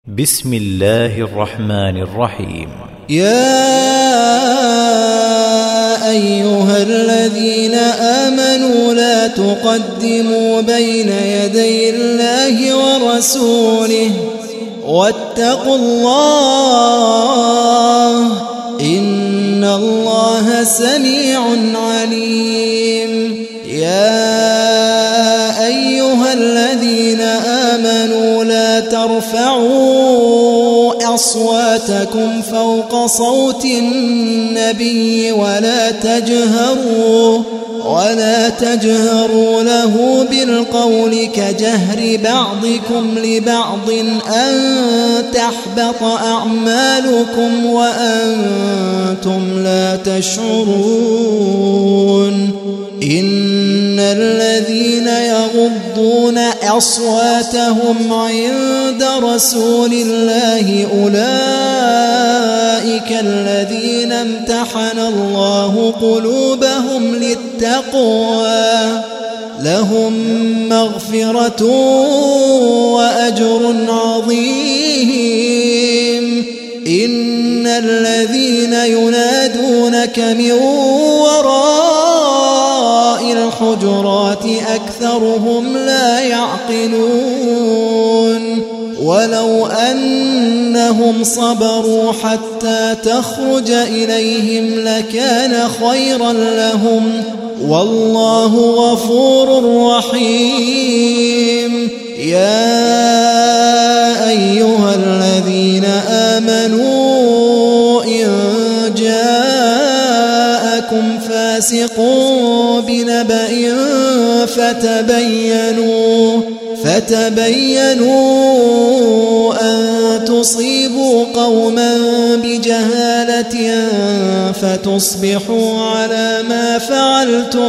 بسم الله الرحمن الرحيم. يا أيها الذين آمنوا لا تقدموا بين يدي الله ورسوله واتقوا الله إن الله سميع عليم. يا أيها الذين آمنوا لا ترفعوا أصواتكم فوق صوت النبي ولا تجهروا له بالقول كجهر بعضكم لبعض أن تحبط أعمالكم وأنتم لا تشعرون. إن الذين يغضون أصواتهم عند رسول الله أولئك الذين امتحن الله قلوبهم للتقوى لهم مغفرة وأجر عظيم. إن الذين ينادونك من وراء الحجرات أكثرهم لا يعقلون. ولو أنهم صبروا حتى تخرج إليهم لكان خيرا لهم والله غفور رحيم. يا أيها الذين آمنوا إن جاءكم فاسق بنبأ فتبينوا أن تصيبوا قوما بجهالة فتصبحوا على ما فعلتم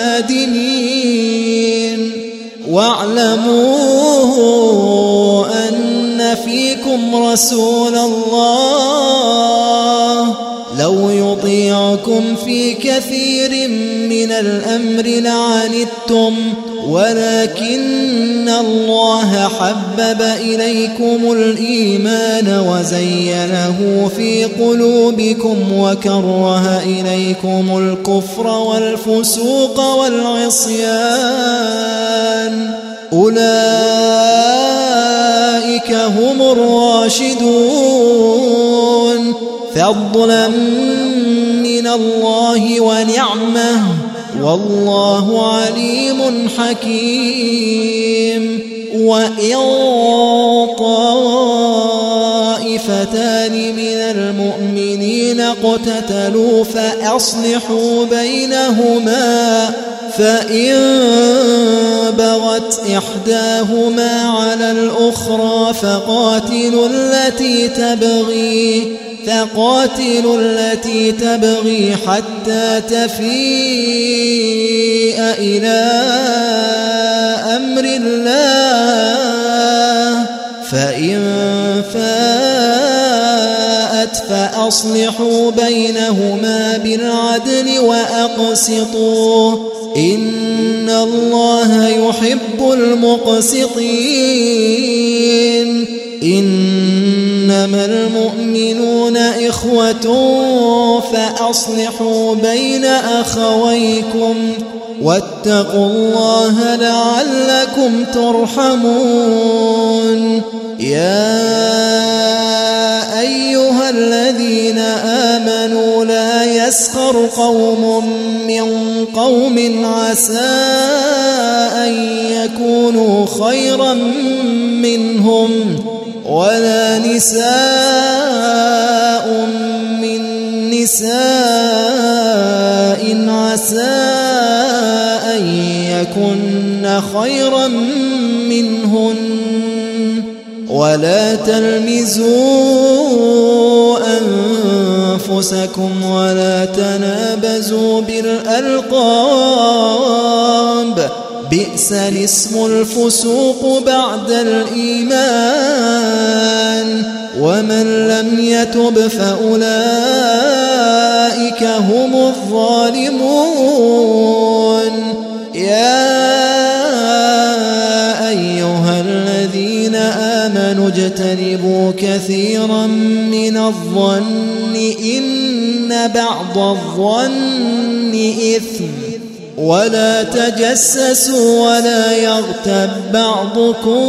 نادمين. واعلموا أن فيكم رسول الله لو يطيعكم في كثير من الأمر لعنتم ولكن الله حبب إليكم الإيمان وزينه في قلوبكم وكره إليكم الكفر والفسوق والعصيان أولئك هم الراشدون فضلا من الله ونعمه والله عليم حكيم. وإن طائفتان من المؤمنين اقتتلوا فأصلحوا بينهما فإن بغت إحداهما على الأخرى فقاتلوا التي تبغي حتى تفيء إلى أمر الله فإن فاءت فأصلحوا بينهما بالعدل وأقسطوا إن الله يحب المقسطين. إنما المؤمنون إخوة فأصلحوا بين أخويكم واتقوا الله لعلكم ترحمون. يا أيها الذين آمنوا لا يسخر قوم من قوم عسى أن يكونوا خيرا منهم ولا نساء من نساء عسى أن يكن خيرا منهن ولا تلمزوا أنفسكم ولا تنابزوا بالألقاب بئس الاسم الفسوق بعد الإيمان ومن لم يتب فأولئك هم الظالمون. يا أيها الذين آمنوا تجتنبوا كثيرا من الظن إن بعض الظن إثم ولا تجسسوا ولا يغتب بعضكم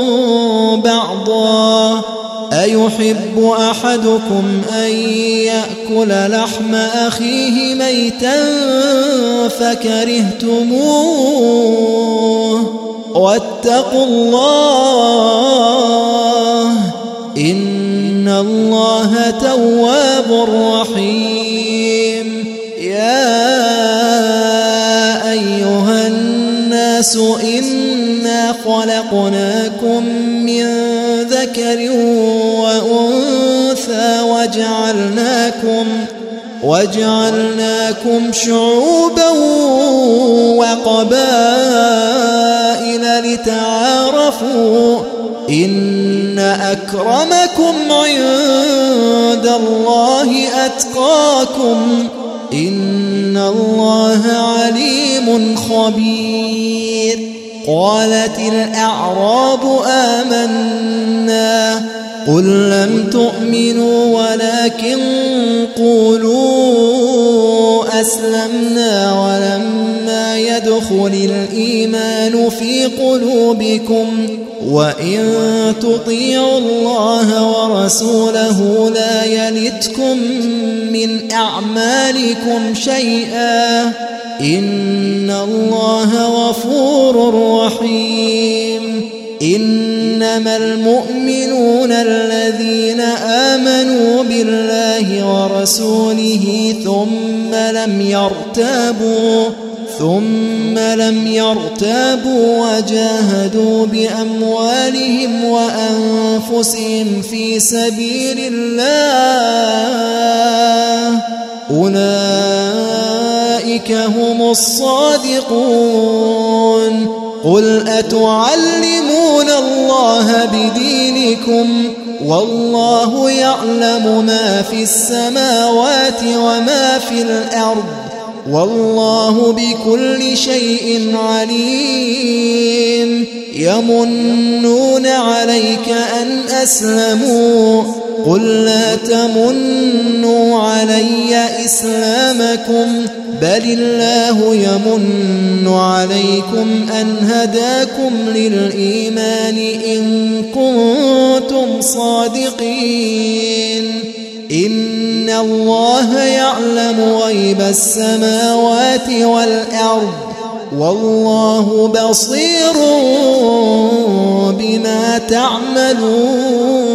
بعضا أيحب أحدكم أن يأكل لحم أخيه ميتا فكرهتموه واتقوا الله إن الله تواب رحيم يا أيها الناس إنا خلقناكم من ذكر وأنثى وجعلناكم شعوبا وقبائل لتعارفوا إن أكرمكم عند الله أتقاكم إن الله عليم خبير قالت الأعراب آمنا قل لم تؤمنوا ولكن قولوا أسلمنا ولما يدخل الإيمان في قلوبكم وإن تطيعوا الله ورسوله لا يلتكم من أعمالكم شيئا إن الله غفور رحيم إنما المؤمنون الذين آمنوا بالله ورسوله ثم لم يرتابوا وجاهدوا بأموالهم وأنفسهم في سبيل الله أولئك هم الصادقون قل أتعلمون الله بدينكم والله يعلم ما في السماوات وما في الأرض والله بكل شيء عليم يمنون عليك أن أسلموا قل لا تمنوا علي إسلامكم بل الله يمن عليكم أن هداكم للإيمان إن كنتم صادقين إن الله يعلم غيب السماوات والأرض والله بصير بما تعملون